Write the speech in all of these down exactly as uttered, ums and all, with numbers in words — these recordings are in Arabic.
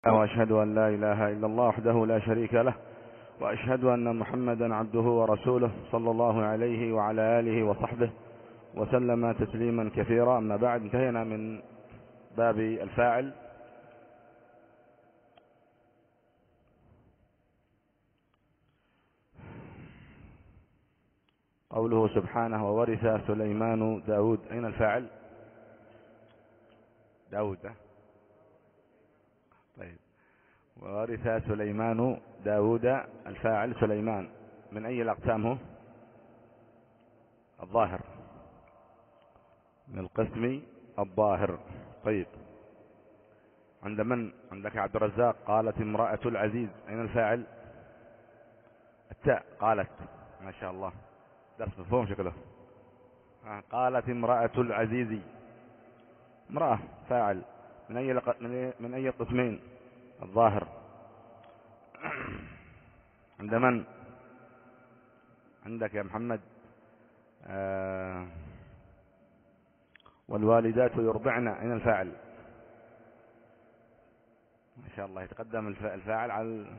وأشهد أن لا إله إلا الله وحده لا شريك له، وأشهد أن محمدا عبده ورسوله صلى الله عليه وعلى آله وصحبه وسلم تسليما كثيرا. أما بعد، انتهينا من باب الفاعل. قوله سبحانه: وورث سليمان داود. أين الفاعل؟ داود. طيب، وورث سليمان داود، الفاعل سليمان، من أي الأقسام هو؟ الظاهر، من القسم الظاهر. طيب، عند من؟ عندك عبد الرزاق. قالت امرأة العزيز. أين الفاعل؟ التاء. قالت. ما شاء الله، درس مفهوم شكله. قالت امرأة العزيز. امرأة فاعل، من أي لق... من أي قسمين؟ الظاهر. عند من؟ عندك يا محمد. آه... والوالدات يرضعن. أين الفاعل؟ ما شاء الله، يتقدم الفاعل على ال...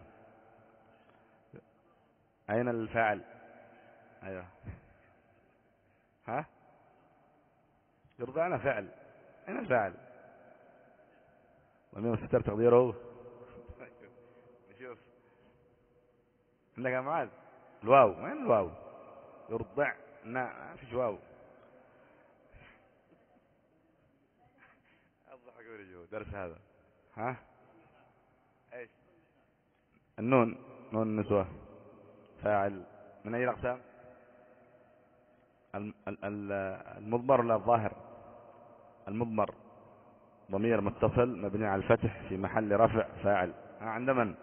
أين الفاعل؟ أيوه، ها، يرضعن فعل. أين الفاعل؟ ومن مستتر تقديره. نشوف. عندك يا معاذ الواو. وين الواو؟ يرضعن، ما فيش واو. الضحك ورجوع درس هذا. ها، ايش؟ النون. نون النسوة فاعل، من أي الأقسام؟ المضمر ولا الظاهر؟ المضمر، ضمير متصل مبني على الفتح في محل رفع، فاعل. ها، عند من؟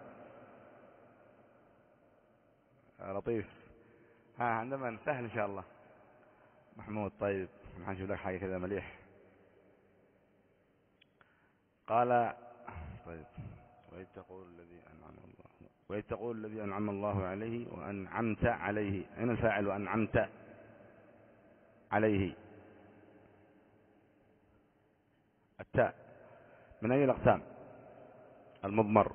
لطيف. ها، عند من؟ سهل إن شاء الله. محمود. طيب، هنشوف لك حاجة كذا مليح. قال طيب: وإذ تقول الذي أنعم الله وإذ تقول الذي أنعم الله عليه وأنعمت عليه. أين الفاعل؟ وأنعمت عليه. التاء، من أي الأقسام؟ المضمر.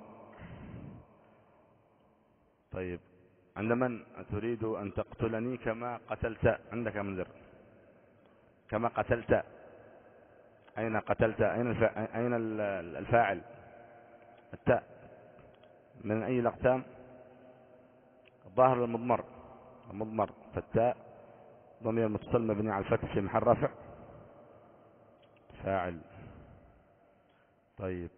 طيب، عند من؟ تريد أن تقتلني كما قتلت. عندك يا منذر. كما قتلت. أين قتلت؟ أين الفاعل؟ أين الفاعل؟ التاء، من أي الأقسام؟ الظاهر المضمر. المضمر، فالتاء ضمير متصل مبني على الفتح في محل رفع، فاعل. طيب،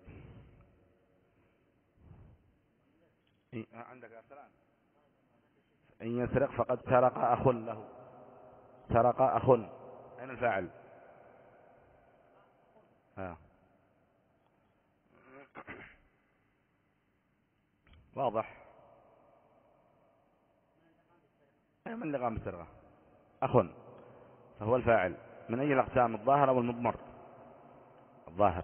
عندك يا سلام. إن يسرق فقد سرق أخ له. سرق أخ. أين الفاعل؟ ها. واضح. أي من اللي قام بالسرقة؟ أخ، فهو الفاعل. من أي الأقسام؟ الظاهر أو المضمر؟ الظاهر.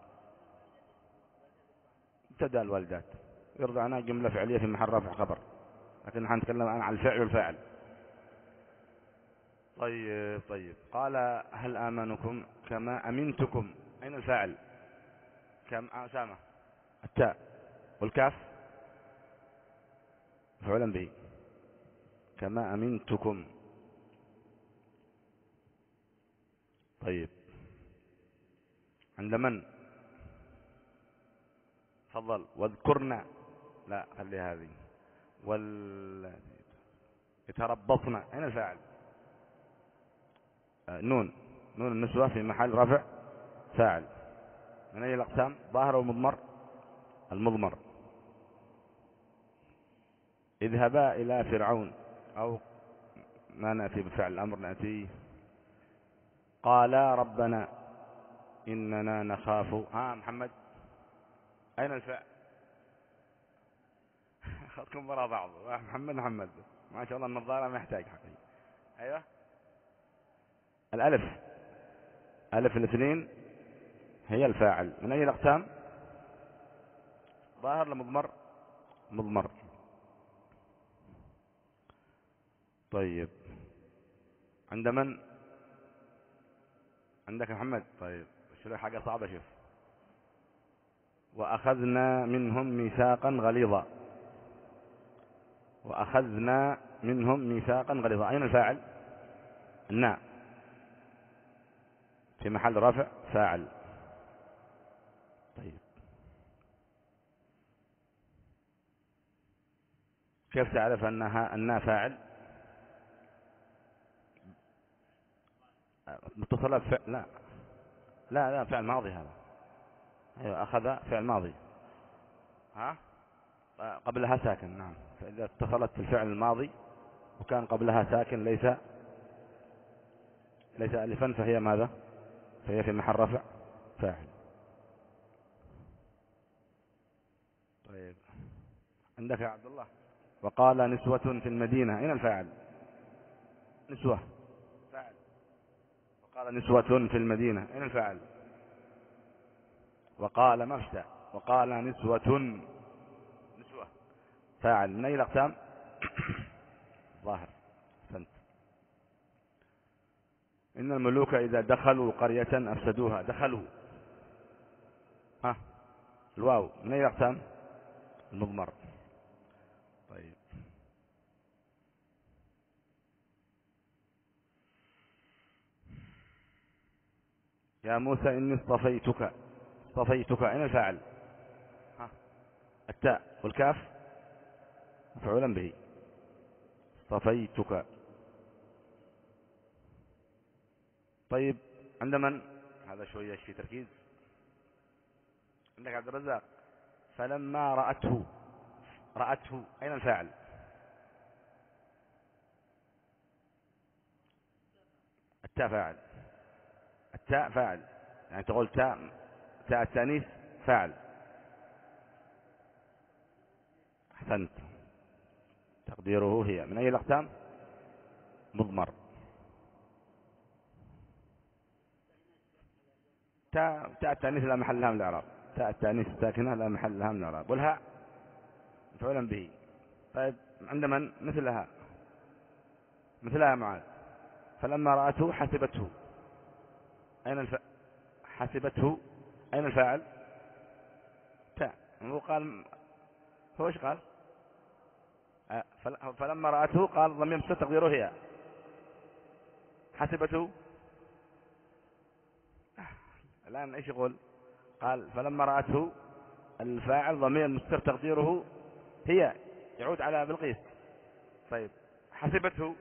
ابتدأ الوالدات يرضعنا جملة فعلية في محل رفع خبر، لكن نحن نتكلم الآن عن الفعل والفاعل. طيب طيب قال: هل آمنكم كما أمنتكم. أين الفاعل؟ كم أسامة. التاء، والكاف فعلا به. كما أمنتكم. طيب، عند من؟ تفضل. واذكرنا. لا، خلي هذه. وال يتربصنا. أين الفاعل؟ آه نون. نون النسوة في محل رفع، فاعل. من أي الأقسام؟ ظاهر ومضمر؟ المضمر. اذهبا إلى فرعون، أو ما نأتي بفعل الأمر، نأتي قالا ربنا إننا نخاف. ها محمد، أين الفعل؟ أخذكم وراء بعض. محمد محمد ما شاء الله، النظارة ما يحتاج حقيقي. أيوة، الألف. ألف الاثنين هي الفاعل. من أي الأقسام؟ ظاهر لمضمر؟ مضمر. طيب، عند من؟ عندك محمد. طيب، شو حاجة صعبة. شوف، وأخذنا منهم ميثاقا غليظا. وأخذنا منهم ميثاقا غليظا، أين الفاعل؟ الناء في محل رفع فاعل. طيب كيف تعرف أنها الناء فاعل؟ متصلات فعل؟ لا لا لا، فعل ماضي هذا. أيوة أخذ فعل ماضي، ها قبلها ساكن. نعم، فإذا اتصلت الفعل الماضي وكان قبلها ساكن ليس ليس ألفا فهي ماذا؟ فهي في محل رفع فاعل. طيب عندك يا عبد الله وقال نسوة في المدينة، أين الفاعل؟ نسوة فاعل. وقال نسوة في المدينة، أين الفاعل؟ وقال مفتى. وقال نسوة، نسوة فاعل. من أي الأقسام؟ ظاهر. أحسنت. إن الملوك إذا دخلوا قرية أفسدوها. دخلوا، ها الواو من أي الأقسام؟ المضمر. طيب يا موسى إني اصطفيتك. اصطفيتك، أين الفاعل؟ ها التاء والكاف مفعولا به. اصطفيتك. طيب عند من؟ هذا شوية في تركيز. عندك عبد الرزاق فلما رأته. رأته، أين الفاعل؟ التاء فاعل. التاء فاعل، يعني تقول تاء تاء التانيث فاعل. أحسنت، تقديره هي. من أي الأقسام؟ مضمر. تاء تاء التانيث لا محل لها من الإعراب. تاء التانيث الساكنة لا محل لها من الإعراب. والهاء مفعولا به. طيب عند من؟ مثلها مثلها معاذ. فلما رأته حسبته، أين الف... حسبته، أين الفاعل؟ تاء. هو قال، هو ايش قال؟ أه فل... فلما رأته قال ضمير مستتر تقديره هي. حسبته أه. الآن ايش يقول؟ قال فلما رأته الفاعل ضمير مستتر تقديره هي، يعود على بلقيس. طيب حسبته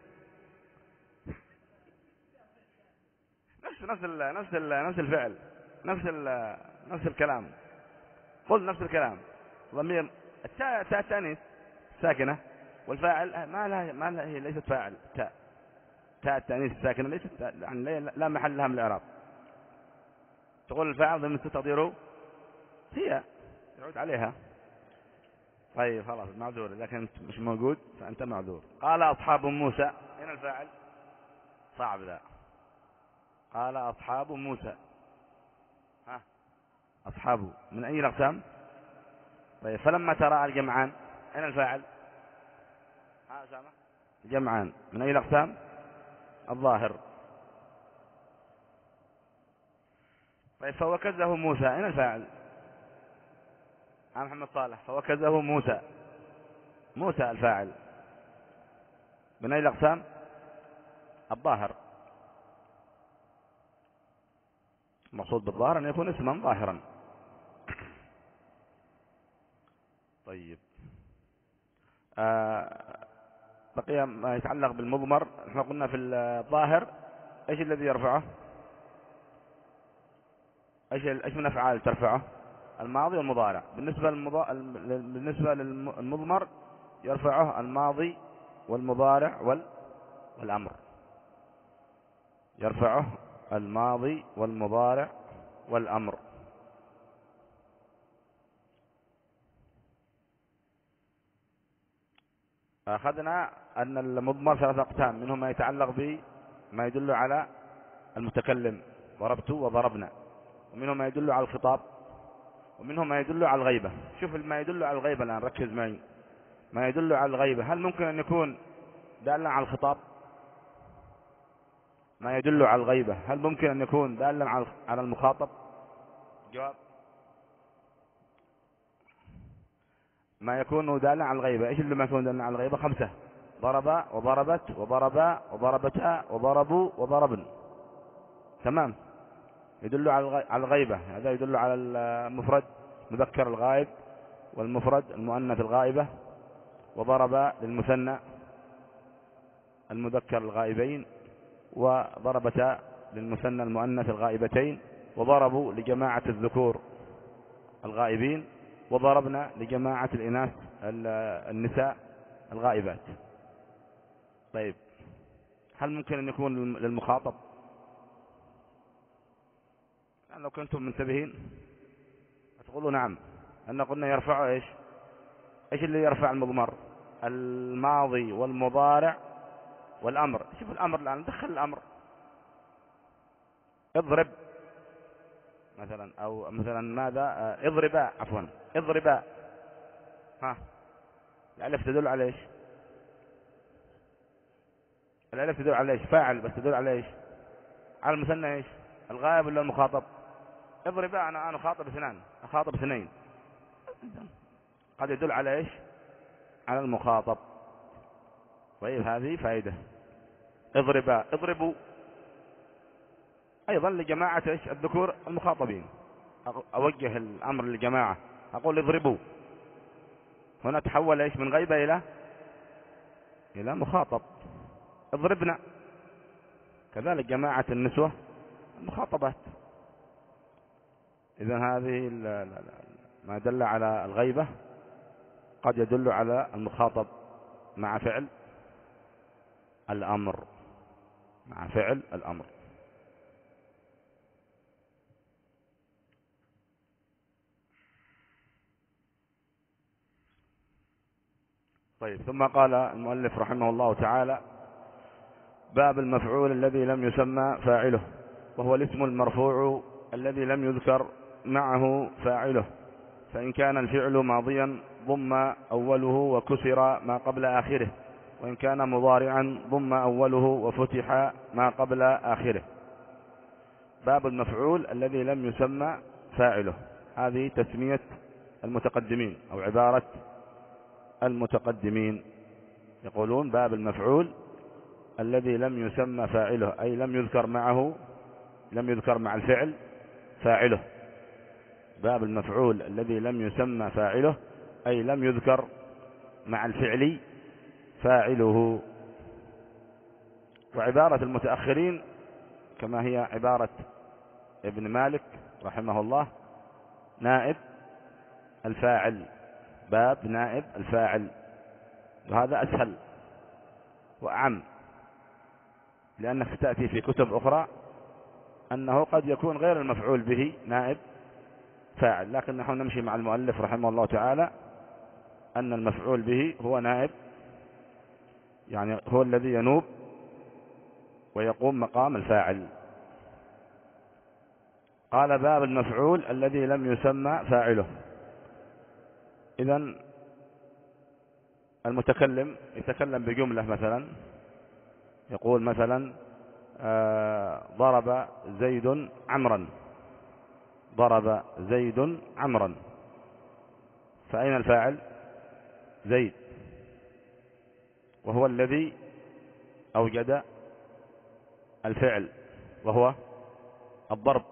نفس نفس ال نفس ال نفس الفعل، نفس ال نفس الكلام. قل نفس الكلام. ضمير التاء تاء التانيث ساكنة، والفاعل ما لا ما لا هي ليست فاعل. تاء تاء التانيث الساكنة ليست، يعني لا محل لها من الإعراب. تقول الفاعل ضمير تقديره هي، يعود عليها. طيب خلاص معذور، إذا كنت مش موجود فأنت معذور. قال أصحاب موسى، أين الفاعل؟ صعب ذا. قال أصحاب موسى، ها أصحابه من أي الأقسام؟ طيب فلما تراءى الجمعان، أين الفاعل؟ ها أسامة؟ الجمعان من أي الأقسام؟ الظاهر. طيب فوكزه موسى، أين الفاعل؟ ها محمد صالح. فوكزه موسى، موسى الفاعل من أي الأقسام؟ الظاهر. المقصود بالظاهر أن يكون اسما ظاهرا. طيب آه بقي ما يتعلق بالمضمر. احنا قلنا في الظاهر ايش الذي يرفعه؟ ايش ايش من افعال ترفعه؟ الماضي والمضارع. بالنسبة للمضا... بالنسبة للمضمر يرفعه الماضي والمضارع وال... والأمر. يرفعه الماضي والمضارع والأمر. أخذنا أن المضمر ثلاثة أقسام، منهم ما يتعلق بما يدل على المتكلم، ضربت وضربنا، ومنهم ما يدل على الخطاب، ومنهم ما يدل على الغيبة. شوف ما يدل على الغيبة الآن، ركز معي. ما يدل على الغيبة هل ممكن أن يكون دالا على الخطاب؟ ما يدل على الغيبة هل ممكن أن يكون دالا على المخاطب؟ جواب ما يكون دالا على الغيبة. ايش اللي ما يكون دالا على الغيبة؟ خمسة: ضرب وضربت وضربا وضربتا وضربوا وضربن. تمام، يدل على الغيبة. هذا يدل على المفرد مذكر الغائب، والمفرد المؤنث الغائبة، وضرب للمثنى المذكر الغائبين، وضربتا للمثنى المؤنث الغائبتين، وضربوا لجماعة الذكور الغائبين، وضربنا لجماعة الإناث النساء الغائبات. طيب، هل ممكن أن يكون للمخاطب؟ يعني لو كنتم منتبهين تقولوا نعم، أن قلنا يرفع إيش؟ إيش اللي يرفع المضمر؟ الماضي والمضارع والأمر. شوف الأمر الآن، ندخل الأمر، اضرب مثلا، أو مثلا ماذا؟ اضربا، عفوا اضربا. ها، الألف تدل على إيش؟ الألف تدل على إيش؟ فاعل، بس تدل على إيش؟ على المثنى إيش؟ الغائب ولا المخاطب؟ اضربا، أنا أنا خاطب اثنان، أخاطب اثنين، قد يدل على إيش؟ على المخاطب. طيب، هذه فائدة. اضربا، اضربوا أيضا لجماعة إيش؟ الذكور المخاطبين. أوجه الأمر للجماعة، أقول اضربوا، هنا تحول إيش؟ من غيبة إلى إلى مخاطب. اضربنا، كذلك جماعة النسوة المخاطبات. إذا هذه ما دل على الغيبة قد يدل على المخاطب مع فعل الأمر، مع فعل الأمر. طيب، ثم قال المؤلف رحمه الله تعالى: باب المفعول الذي لم يسمى فاعله، وهو الاسم المرفوع الذي لم يذكر معه فاعله، فإن كان الفعل ماضيا ضم أوله وكسر ما قبل آخره، وإن كان مضارعا ضم أوله وفتح ما قبل آخره. باب المفعول الذي لم يسمى فاعله، هذه تسمية المتقدمين أو عبارة المتقدمين. يقولون باب المفعول الذي لم يسمى فاعله، أي لم يذكر معه، لم يذكر مع الفعل فاعله. باب المفعول الذي لم يسمى فاعله، أي لم يذكر مع الفعل فاعله. وعبارة المتأخرين كما هي عبارة ابن مالك رحمه الله: نائب الفاعل، باب نائب الفاعل. وهذا أسهل وأعم، لأنك تأتي في كتب أخرى أنه قد يكون غير المفعول به نائب فاعل، لكن نحن نمشي مع المؤلف رحمه الله تعالى أن المفعول به هو نائب، يعني هو الذي ينوب ويقوم مقام الفاعل. قال: باب المفعول الذي لم يسمى فاعله. إذن المتكلم يتكلم بجملة، مثلا يقول مثلا: آه ضرب زيد عمرا، ضرب زيد عمرا، فأين الفاعل؟ زيد، وهو الذي أوجد الفعل، وهو الضرب،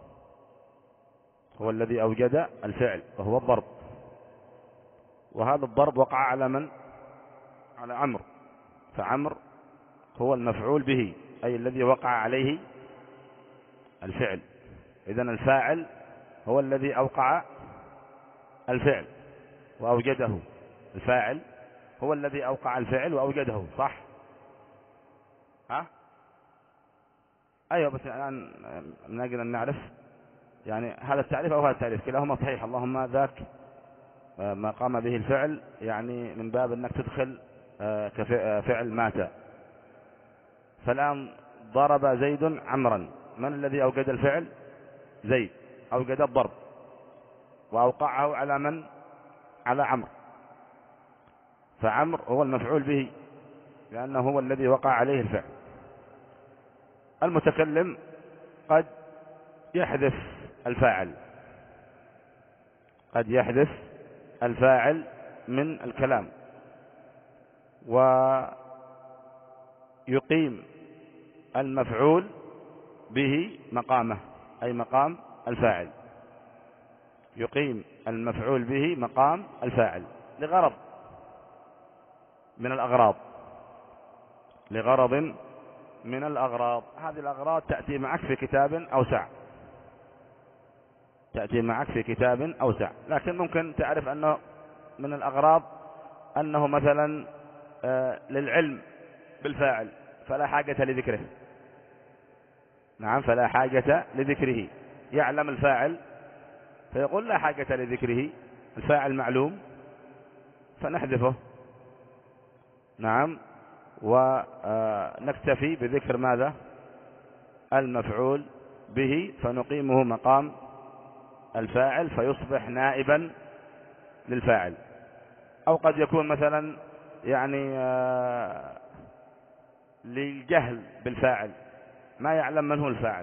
هو الذي أوجد الفعل وهو الضرب. وهذا الضرب وقع على من؟ على عمرو، فعمرو هو المفعول به، أي الذي وقع عليه الفعل. إذن الفاعل هو الذي أوقع الفعل وأوجده، الفاعل هو الذي أوقع الفعل وأوجده، صح؟ ها؟ أيوة، بس الآن من أجل أن نعرف يعني هذا التعريف أو هذا التعريف، كلاهما صحيح، اللهم ذاك ما قام به الفعل يعني من باب أنك تدخل كفعل مات. فالآن ضرب زيد عمرا، من الذي أوجد الفعل؟ زيد، أوجد الضرب وأوقعه على من؟ على عمرو، فعمرو هو المفعول به لأنه هو الذي وقع عليه الفعل. المتكلم قد يحذف الفاعل، قد يحذف الفاعل من الكلام، ويقيم المفعول به مقامه، أي مقام الفاعل، يقيم المفعول به مقام الفاعل لغرض من الأغراض، لغرض من الأغراض. هذه الأغراض تأتي معك في كتاب أوسع، تأتي معك في كتاب أوسع، لكن ممكن تعرف أنه من الأغراض أنه مثلا للعلم بالفاعل فلا حاجة لذكره. نعم، فلا حاجة لذكره، يعلم الفاعل فيقول لا حاجة لذكره، الفاعل معلوم فنحذفه. نعم، ونكتفي بذكر ماذا؟ المفعول به، فنقيمه مقام الفاعل فيصبح نائبا للفاعل. أو قد يكون مثلا يعني للجهل بالفاعل، ما يعلم من هو الفاعل،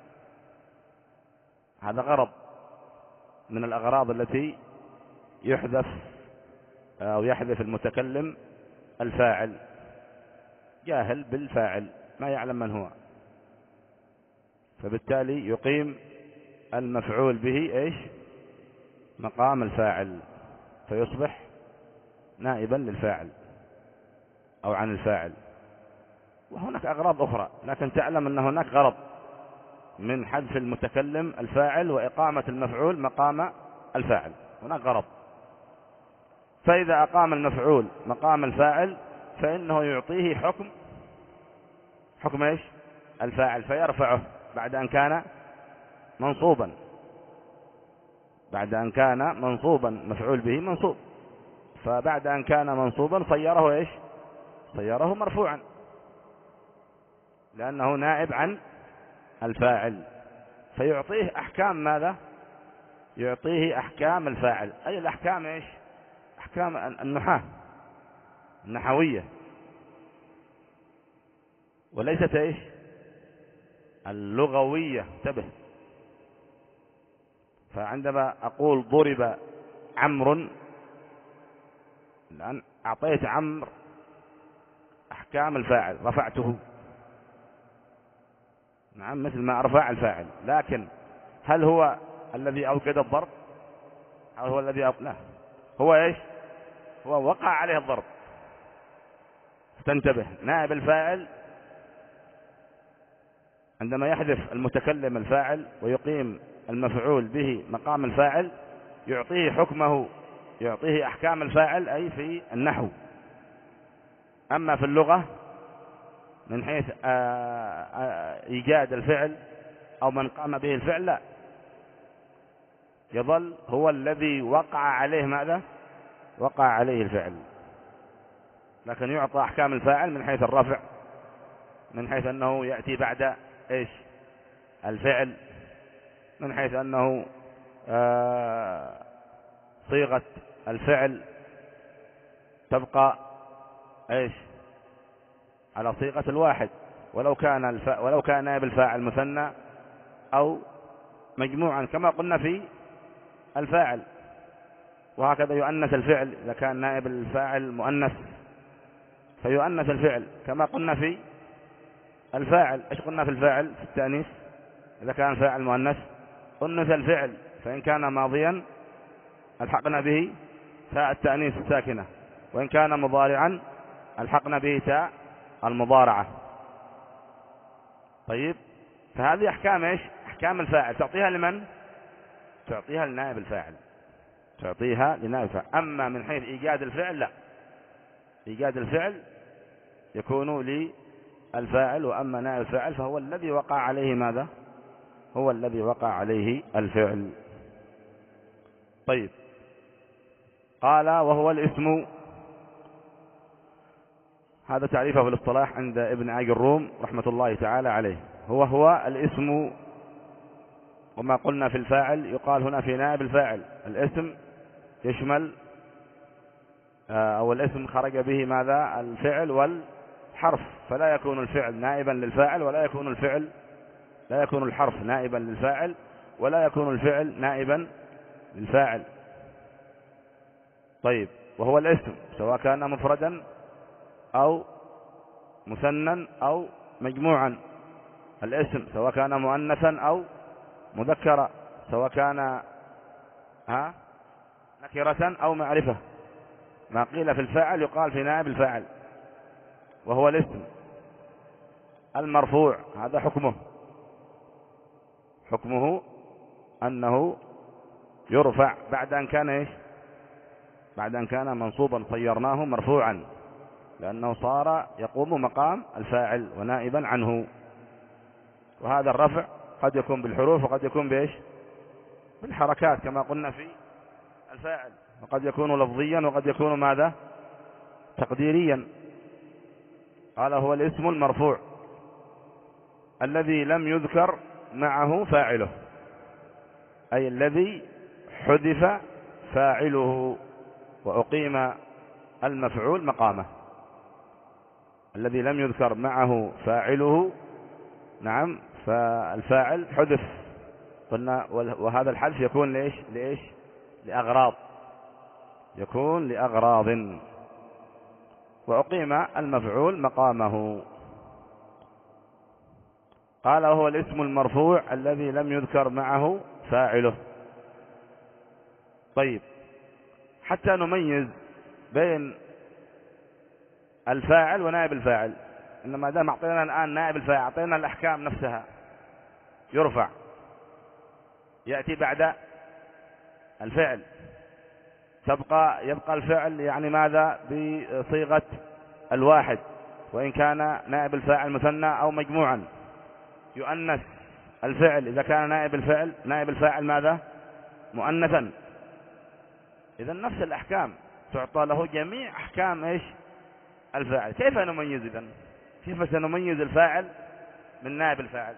هذا غرض من الأغراض التي يحذف أو يحذف المتكلم الفاعل، جاهل بالفاعل ما يعلم من هو، فبالتالي يقيم المفعول به إيش؟ مقام الفاعل، فيصبح نائبا للفاعل أو عن الفاعل. وهناك أغراض أخرى، لكن تعلم أن هناك غرض من حذف المتكلم الفاعل وإقامة المفعول مقام الفاعل، هناك غرض. فإذا أقام المفعول مقام الفاعل فإنه يعطيه حكم حكم إيش؟ الفاعل، فيرفعه بعد أن كان منصوبا، بعد أن كان منصوبا، مفعول به منصوب، فبعد أن كان منصوبا صيره إيش؟ صيره مرفوعا، لأنه نائب عن الفاعل، فيعطيه أحكام ماذا؟ يعطيه أحكام الفاعل، أي الأحكام إيش؟ أحكام النحاة النحوية، وليست إيش؟ اللغوية. انتبه، فعندما أقول ضرب عمرو، الآن أعطيت عمرو أحكام الفاعل، رفعته، نعم، مثل ما أرفع الفاعل، لكن هل هو الذي أوجد الضرب؟ هل هو الذي أوجد؟ لا، هو إيش؟ هو وقع عليه الضرب. تنتبه، نائب الفاعل عندما يحذف المتكلم الفاعل ويقيم المفعول به مقام الفاعل يعطيه حكمه، يعطيه أحكام الفاعل، أي في النحو. أما في اللغة من حيث إيجاد الفعل أو من قام به الفعل لا، يظل هو الذي وقع عليه ماذا؟ وقع عليه الفعل، لكن يعطى أحكام الفاعل من حيث الرفع، من حيث أنه يأتي بعد إيش؟ الفعل، من حيث أنه آه صيغة الفعل تبقى إيش؟ على صيغة الواحد، ولو كان الف... ولو كان نائب الفاعل مثنى أو مجموعا كما قلنا في الفاعل. وهكذا يؤنث الفعل، إذا كان نائب الفاعل مؤنث فيؤنث الفعل كما قلنا في الفاعل. إيش قلنا في الفاعل في التأنيث؟ إذا كان فاعل مؤنث أنث الفعل، فإن كان ماضيا ألحقنا به تاء التأنيث الساكنة، وإن كان مضارعا ألحقنا به تاء المضارعة. طيب، فهذه أحكام إيش؟ أحكام الفاعل، تعطيها لمن؟ تعطيها لنائب الفاعل، تعطيها لنائب الفاعل. أما من حيث إيجاد الفعل لا، إيجاد الفعل يكون للفاعل، وأما نائب الفاعل فهو الذي وقع عليه ماذا؟ هو الذي وقع عليه الفعل. طيب، قال وهو الاسم، هذا تعريفه في الاصطلاح عند ابن آج الروم رحمة الله تعالى عليه. هو هو الاسم، وما قلنا في الفاعل يقال هنا في نائب الفاعل. الاسم يشمل أو الاسم خرج به ماذا؟ الفعل والحرف، فلا يكون الفعل نائبا للفاعل، ولا يكون الفعل لا يكون الحرف نائبا للفاعل، ولا يكون الفعل نائبا للفاعل. طيب، وهو الاسم سواء كان مفردا أو مثنى أو مجموعا. الاسم سواء كان مؤنثا أو مذكرا، سواء كان ها نكرة أو معرفة. ما قيل في الفاعل يقال في نائب الفاعل، وهو الاسم المرفوع. هذا حكمه حكمه أنه يرفع بعد أن كان إيش؟ بعد أن كان منصوبا صيرناه مرفوعا، لأنه صار يقوم مقام الفاعل ونائبا عنه. وهذا الرفع قد يكون بالحروف وقد يكون بإيش؟ بالحركات كما قلنا في الفاعل، وقد يكون لفظيا وقد يكون ماذا؟ تقديريا. قال هو الاسم المرفوع الذي لم يذكر معه فاعله، أي الذي حذف فاعله وأقيم المفعول مقامه. الذي لم يذكر معه فاعله، نعم، فالفاعل حذف. قلنا وهذا الحذف يكون ليش؟ لإيش؟ لأغراض، يكون لأغراض، وأقيم المفعول مقامه. قال هو الاسم المرفوع الذي لم يذكر معه فاعله. طيب، حتى نميز بين الفاعل ونائب الفاعل، إنما دام أعطينا الآن نائب الفاعل، أعطينا الأحكام نفسها، يرفع، يأتي بعد الفعل، تبقى يبقى الفعل يعني ماذا؟ بصيغة الواحد، وإن كان نائب الفاعل مثنى أو مجموعا. يؤنث الفعل إذا كان نائب الفعل نائب الفاعل ماذا؟ مؤنثا. إذا نفس الأحكام تعطى له جميع أحكام إيش؟ الفاعل. كيف نميز إذن؟ كيف سنميز الفاعل من نائب الفاعل؟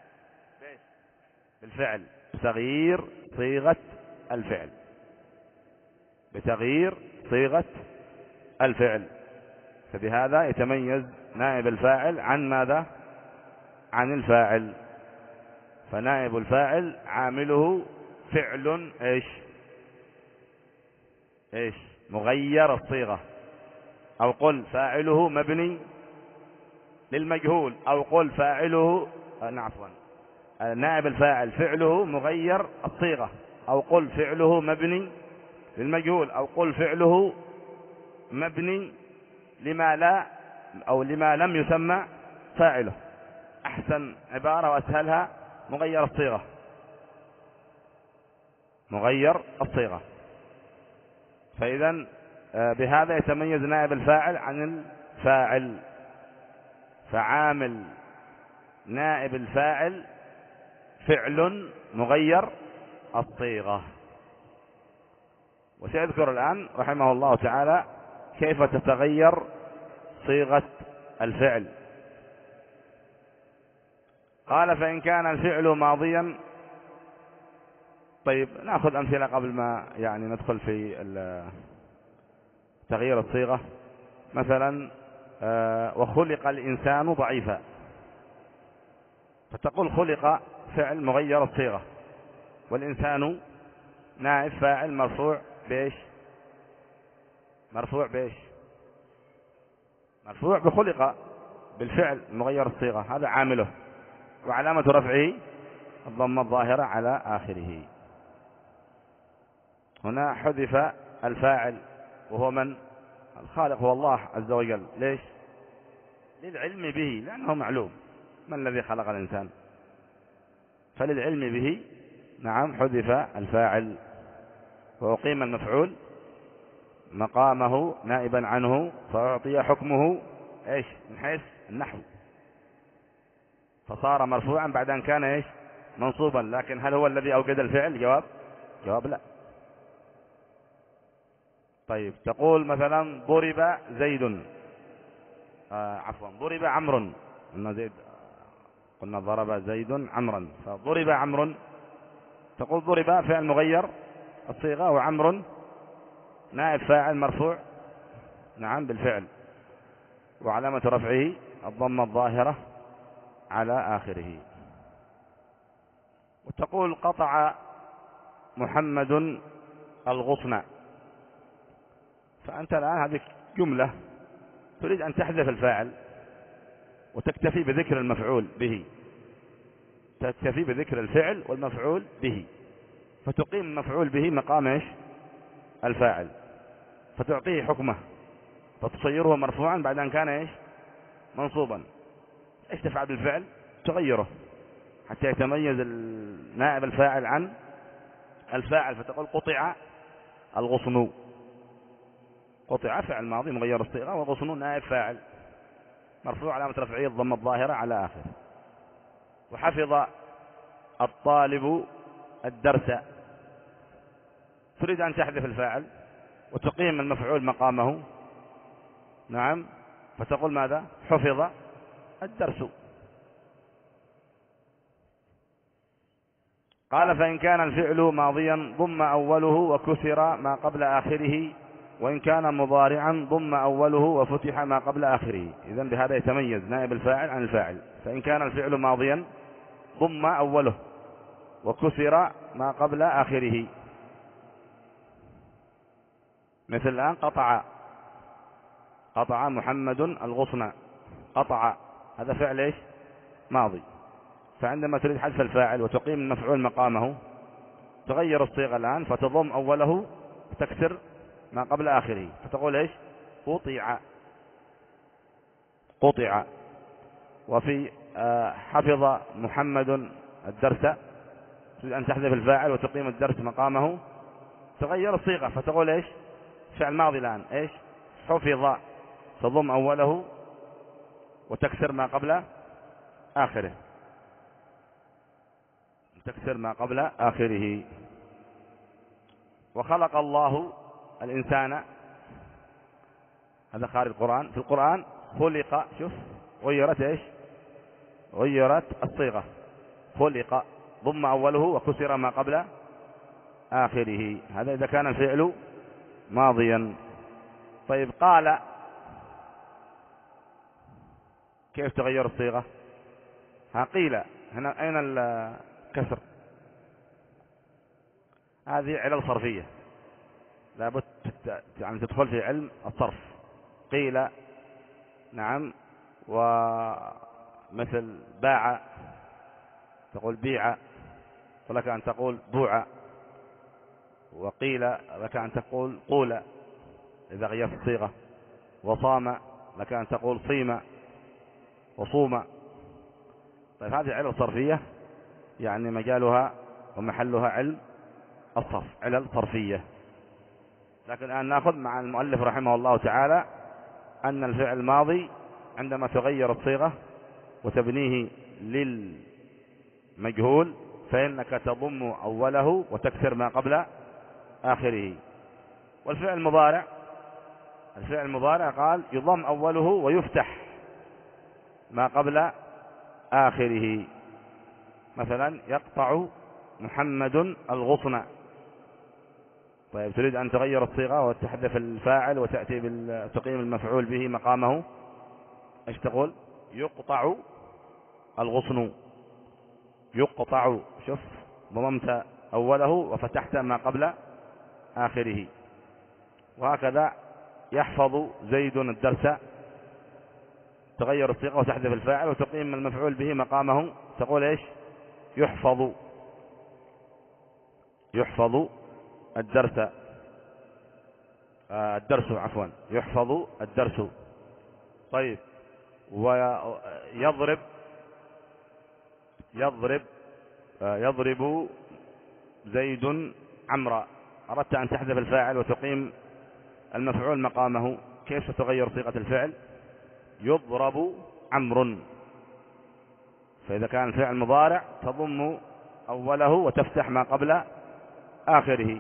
بالفعل، بتغيير صيغة الفعل، بتغيير صيغة الفعل. فبهذا يتميز نائب الفاعل عن ماذا؟ عن الفاعل. فنائب الفاعل عامله فعل ايش؟ ايش؟ مغير الصيغة. او قل فاعله مبني للمجهول، او قل فاعله عفوا نائب الفاعل فعله مغير الصيغة، او قل فعله مبني للمجهول، او قل فعله مبني لما لا او لما لم يسمى فاعله. احسن عبارة واسهلها مغير الصيغة، مغير الصيغة. فاذا بهذا يتميز نائب الفاعل عن الفاعل. فعامل نائب الفاعل فعل مغير الصيغة. وسيذكر الآن رحمه الله تعالى كيف تتغير صيغة الفعل. قال فإن كان الفعل ماضيا. طيب، نأخذ أمثلة قبل ما يعني ندخل في تغيير الصيغة. مثلا وخلق الإنسان ضعيفا، فتقول خلق فعل مغير الصيغة، والإنسان نائب فاعل مرفوع بإيش؟ مرفوع بإيش؟ مرفوع بخلق، بالفعل مغير الصيغة، هذا عامله، وعلامة رفعه الضمة الظاهرة على آخره. هنا حذف الفاعل وهو من؟ الخالق، هو الله عز وجل. ليش؟ للعلم به، لأنه معلوم من الذي خلق الإنسان، فللعلم به نعم حذف الفاعل، وأقيم المفعول مقامه نائبا عنه، فأعطي حكمه إيش؟ من حيث النحو، فصار مرفوعا بعد أن كان إيش؟ منصوبا. لكن هل هو الذي أوجد الفعل؟ جواب جواب لا. طيب، تقول مثلا ضرب زيد، آه عفوا ضرب عمرو، قلنا زيد قلنا ضرب زيد عمرا، فضرب عمرو، تقول ضرب فعل مغير الصيغة، وعمرو نائب فاعل مرفوع نعم بالفعل، وعلامة رفعه الضمة الظاهرة على آخره. وتقول قطع محمد الغصن، فأنت الآن هذه جملة تريد أن تحذف الفاعل وتكتفي بذكر المفعول به، تكتفي بذكر الفعل والمفعول به، فتقيم المفعول به مقام ايش؟ الفاعل، فتعطيه حكمه، فتصيره مرفوعا بعد أن كان ايش؟ منصوبا. ايش تفعل بالفعل؟ تغيره حتى يتميز نائب الفاعل عن الفاعل، فتقول قطع الغصن. قطع فعل ماضي مغير الصيغة، وغصن نائب فاعل مرفوع علامة رفعه الضمة الظاهرة على آخره. وحفظ الطالب الدرس، تريد أن تحذف الفاعل وتقيم المفعول مقامه، نعم، فتقول ماذا؟ حفظ الدرس. قال فإن كان الفعل ماضيا ضم أوله وكسر ما قبل آخره، وإن كان مضارعا ضم أوله وفتح ما قبل آخره. إذن بهذا يتميز نائب الفاعل عن الفاعل. فإن كان الفعل ماضيا ضم أوله وكسر ما قبل آخره، مثل الآن قطع، قطع محمد الغصن، قطع، هذا فعل ايش؟ ماضي. فعندما تريد حذف الفاعل وتقيم المفعول مقامه، تغير الصيغة الآن فتضم أوله وتكسر ما قبل آخره، فتقول ايش؟ قطع، قطع. وفي حفظ محمد الدرس، تريد أن تحذف الفاعل وتقيم الدرس مقامه، تغير الصيغة فتقول ايش؟ فعل ماضي الآن ايش؟ حفظ، تضم أوله وتكسر ما قبل آخره، تكسر ما قبل آخره. وخلق الله الإنسان، هذا خارج القرآن. في القرآن خلق، شوف غيرت ايش؟ غيرت الصيغة، خلق ضم أوله وكسر ما قبل آخره. هذا إذا كان الفعل ماضيا. طيب قال، كيف تغير الصيغة؟ ها قيل، هنا أين الكسر؟ هذه علل صرفية لابد يعني تدخل في علم الصرف. قيل، نعم، ومثل باع تقول بيع، ولك أن تقول بوع. وقيل لك أن تقول قول إذا غيرت الصيغة. وصام لك أن تقول صيم وصوم. طيب هذه علل صرفية يعني مجالها ومحلها علم الصرف، علل صرفية. لكن الآن نأخذ مع المؤلف رحمه الله تعالى أن الفعل الماضي عندما تغير الصيغة وتبنيه للمجهول فإنك تضم أوله وتكسر ما قبل آخره. والفعل المضارع، الفعل المضارع قال يضم أوله ويفتح ما قبل آخره. مثلا يقطع محمد الغصن. طيب تريد أن تغير الصيغة وتحذف الفاعل وتأتي بتقييم المفعول به مقامه، ايش تقول؟ يقطع الغصن، يقطع، شوف ضممت أوله وفتحت ما قبل آخره. وهكذا يحفظ زيد الدرس، تغير الصيغة وتحذف الفاعل وتقيم المفعول به مقامه، تقول ايش؟ يحفظ، يحفظ الدرس، آه الدرس عفوا، يحفظ الدرس. طيب ويضرب، يضرب آه يضرب زيد عمرا، أردت أن تحذف الفاعل وتقيم المفعول مقامه، كيف ستغير صيغة الفعل؟ يضرب عمرو. فإذا كان الفعل مضارع تضم أوله وتفتح ما قبل آخره.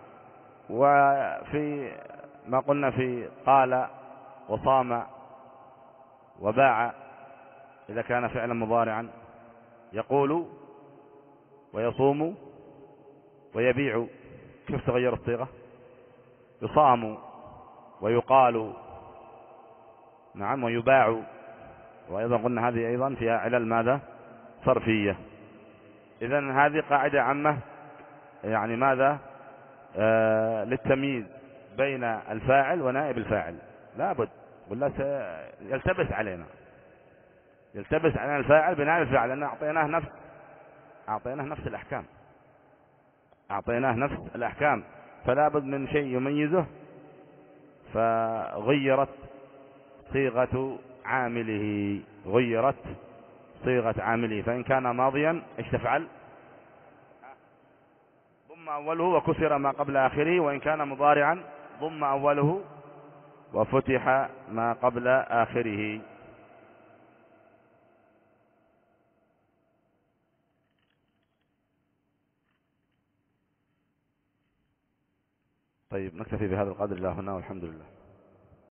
وفي ما قلنا في قال وصام وباع، إذا كان فعلا مضارعا يقول ويصوم ويبيع، كيف تغير الصيغة؟ يصام ويقال، نعم، ويباع. وأيضا قلنا هذه أيضا فيها علل ماذا؟ صرفية. إذن هذه قاعدة عامة يعني ماذا؟ آه للتمييز بين الفاعل ونائب الفاعل، لابد، ولا يلتبس علينا يلتبس علينا الفاعل بنائب الفاعل، لأن أعطيناه نفس أعطيناه نفس الأحكام أعطيناه نفس الأحكام فلا بد من شيء يميزه، فغيرت صيغة عامله غيرت صيغة عامله فإن كان ماضيا ايش تفعل؟ ضم أوله وكسر ما قبل آخره، وإن كان مضارعا ضم أوله وفتح ما قبل آخره. طيب نكتفي بهذا القدر إلى هنا والحمد لله.